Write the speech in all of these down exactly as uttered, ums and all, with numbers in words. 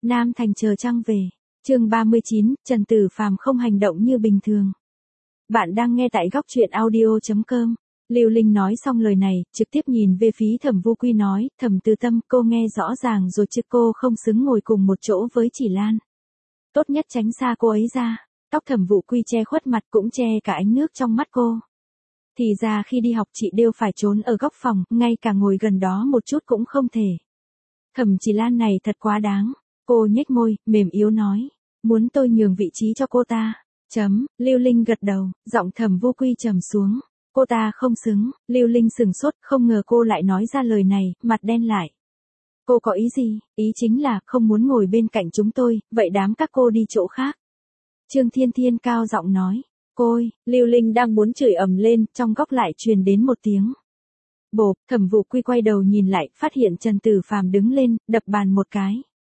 Nam Thành chờ trăng về. Chương ba mươi chín, Trần Tử Phàm không hành động như bình thường. Bạn đang nghe tại góc truyện audio chấm com. Lưu Linh nói xong lời này, trực tiếp nhìn về phía Thẩm Vu Quy nói, Thẩm Từ Tâm, cô nghe rõ ràng rồi chứ, cô không xứng ngồi cùng một chỗ với Chỉ Lan. Tốt nhất tránh xa cô ấy ra. Tóc Thẩm Vu Quy che khuất mặt cũng che cả ánh nước trong mắt cô. Thì ra khi đi học chị đều phải trốn ở góc phòng, ngay cả ngồi gần đó một chút cũng không thể. Thẩm Chỉ Lan này thật quá đáng. Cô nhếch môi, mềm yếu nói, muốn tôi nhường vị trí cho cô ta. Chấm, Lưu Linh gật đầu, giọng Thẩm Vu Quy trầm xuống. Cô ta không xứng. Lưu Linh sừng sốt, không ngờ cô lại nói ra lời này, mặt đen lại. Cô có ý gì? Ý chính là không muốn ngồi bên cạnh chúng tôi, vậy đám các cô đi chỗ khác. Trương Thiên Thiên cao giọng nói. Côi, Lưu Linh đang muốn chửi ầm lên, trong góc lại truyền đến một tiếng. Bộp, Thẩm Vu Quy quay đầu nhìn lại, phát hiện Trần Tử Phàm đứng lên, đập bàn một cái.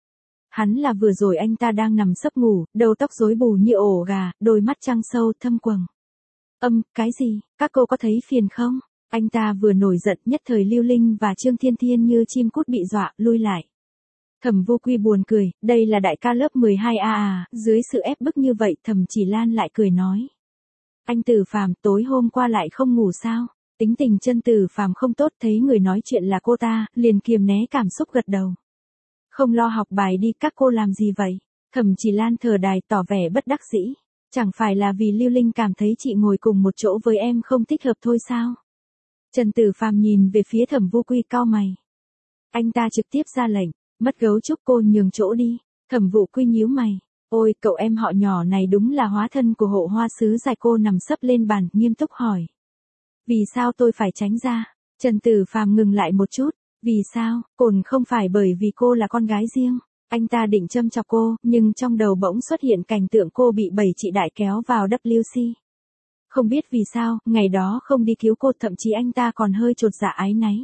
Hắn là vừa rồi anh ta đang nằm sấp ngủ, đầu tóc rối bù như ổ gà, đôi mắt trăng sâu thâm quầng. Âm, cái gì, các cô có thấy phiền không? Anh ta vừa nổi giận, nhất thời Lưu Linh và Trương Thiên Thiên như chim cút bị dọa, lui lại. Thẩm Vu Quy buồn cười, đây là đại ca lớp mười hai A à, dưới sự ép bức như vậy Thẩm Chỉ Lan lại cười nói. Anh Tử Phàm, tối hôm qua lại không ngủ sao? Tính tình Trần Tử Phàm không tốt, thấy người nói chuyện là cô ta, liền kiềm né cảm xúc gật đầu. Không lo học bài đi, các cô làm gì vậy? Thẩm Chỉ Lan thở dài tỏ vẻ bất đắc dĩ. Chẳng phải là vì Lưu Linh cảm thấy chị ngồi cùng một chỗ với em không thích hợp thôi sao? Trần Tử Phàm nhìn về phía Thẩm Vu Quy cau mày. Anh ta trực tiếp ra lệnh, mất gấu trúc cô nhường chỗ đi. Thẩm Vu Quy nhíu mày. Ôi, cậu em họ nhỏ này đúng là hóa thân của hộ hoa sứ dài. Cô nằm sấp lên bàn, nghiêm túc hỏi. Vì sao tôi phải tránh ra? Trần Tử Phàm ngừng lại một chút. Vì sao? Cồn không phải bởi vì cô là con gái riêng. Anh ta định châm chọc cô, nhưng trong đầu bỗng xuất hiện cảnh tượng cô bị bảy chị đại kéo vào W C. Không biết vì sao, ngày đó không đi cứu cô, thậm chí anh ta còn hơi chột dạ áy náy.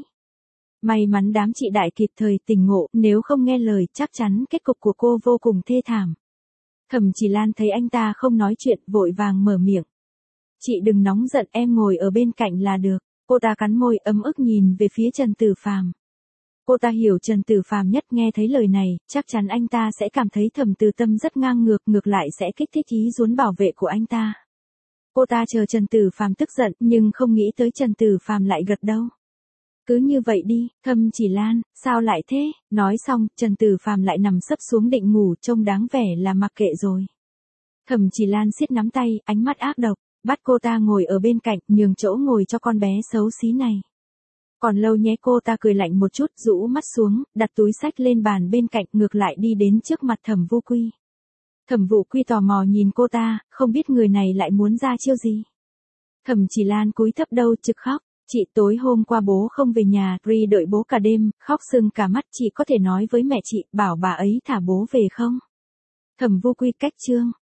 May mắn đám chị đại kịp thời tỉnh ngộ, nếu không nghe lời chắc chắn kết cục của cô vô cùng thê thảm. Thẩm Chỉ Lan thấy anh ta không nói chuyện, vội vàng mở miệng. Chị đừng nóng giận, em ngồi ở bên cạnh là được. Cô ta cắn môi ấm ức nhìn về phía Trần Tử Phàm. Cô ta hiểu Trần Tử Phàm nhất, nghe thấy lời này, chắc chắn anh ta sẽ cảm thấy Thẩm Từ Tâm rất ngang ngược, ngược lại sẽ kích thích ý muốn bảo vệ của anh ta. Cô ta chờ Trần Tử Phàm tức giận, nhưng không nghĩ tới Trần Tử Phàm lại gật đầu. Cứ như vậy đi, Thẩm Chỉ Lan, sao lại thế? Nói xong, Trần Tử Phàm lại nằm sấp xuống định ngủ, trông đáng vẻ là mặc kệ rồi. Thẩm Chỉ Lan siết nắm tay, ánh mắt ác độc, bắt cô ta ngồi ở bên cạnh, nhường chỗ ngồi cho con bé xấu xí này. Còn lâu nhé, cô ta cười lạnh một chút, rũ mắt xuống, đặt túi sách lên bàn bên cạnh, ngược lại đi đến trước mặt Thẩm Vu Quy. Thẩm Vu Quy tò mò nhìn cô ta, không biết người này lại muốn ra chiêu gì. Thẩm Chỉ Lan cúi thấp đầu trực khóc, chị tối hôm qua bố không về nhà, Ri đợi bố cả đêm, khóc sưng cả mắt, chị có thể nói với mẹ chị, bảo bà ấy thả bố về không? Thẩm Vu Quy cách chương.